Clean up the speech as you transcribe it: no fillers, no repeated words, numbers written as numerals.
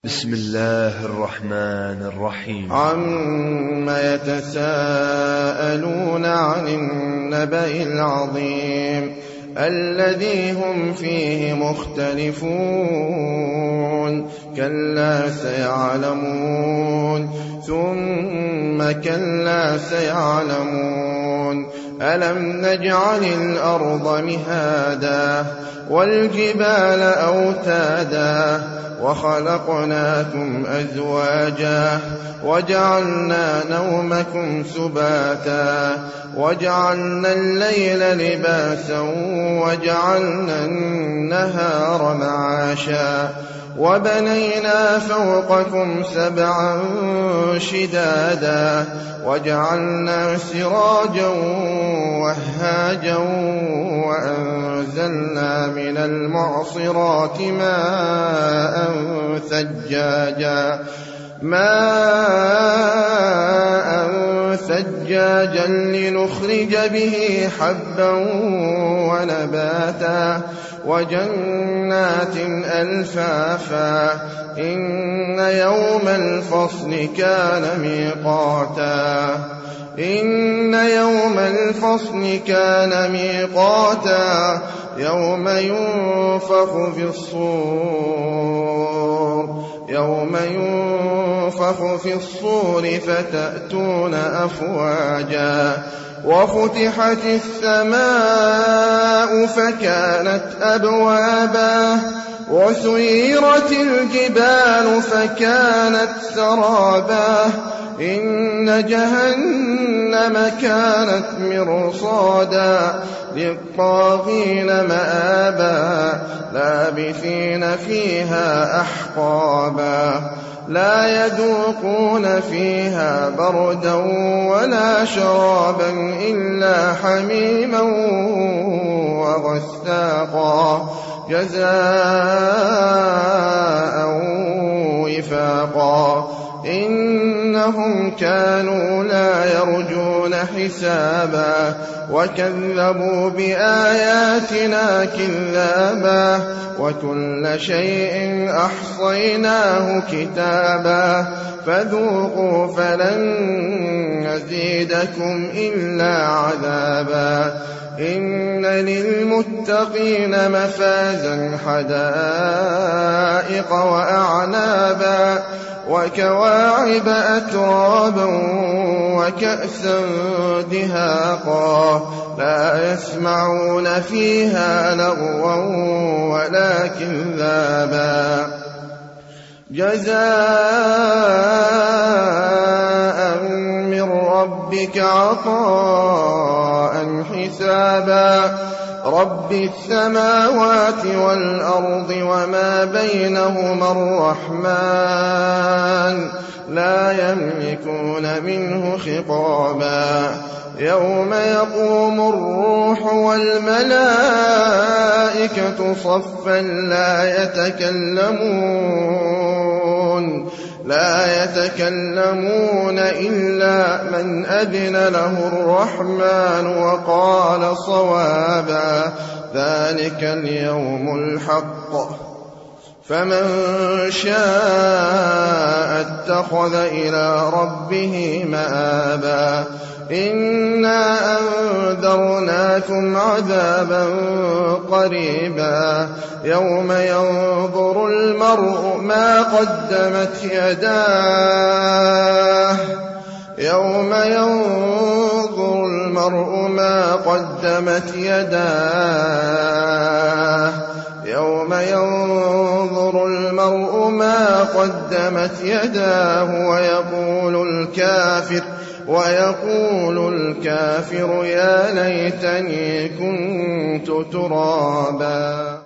بسم الله الرحمن الرحيم. عم يتساءلون عن النبأ العظيم الذي هم فيه مختلفون كلا سيعلمون ثم كلا سيعلمون ألم نجعل الأرض مهادا والجبال أوتادا وخلقناكم أزواجا وجعلنا نومكم سباتا وجعلنا الليل لباسا وجعلنا النهار معاشا وبنينا فوقكم سبعا شدادا وجعلنا سراجا وهاجا وأنزلنا من المعصرات ماء ثجاجا لنخرج به حبا ونباتا وجنات ألفافا إن يوم الفصل كان ميقاتا يوم ينفخ في الصور فتأتون أفواجا وفتحت السماء فكانت أبوابا وسيرت الجبال فكانت سرابا إن جهنم كانت مرصادا للطاغين مآبا لابثين فيها أحقابا لا يذوقون فيها بردا ولا شرابا إلا حميما وغساقا جزاء وفاقا إنهم كانوا لا يرجون حسابا وكذبوا بآياتنا كذابا وكل شيء أحصيناه كتابا فذوقوا فلن نزيدكم إلا عذابا إن للمتقين مفازا حدائق وأعنابا وكواعب أترابا وكأسا دهاقا لا يسمعون فيها لغوا ولا كذابا جزاء من ربك عطاء حسابا رب السماوات والأرض وما بينهما الرحمن لا يملكون منه خطابا يوم يقوم الروح والملائكة صفا لا يتكلمون إلا من أذن له الرحمن وقال صوابا ذلك اليوم الحق فمن شاء اتخذ إلى ربه مآبا إنا أنذرناكم عذابا قريبا يوم ينظر المرء ما قدمت يداه ويقول الكافر يا ليتني كنت ترابا.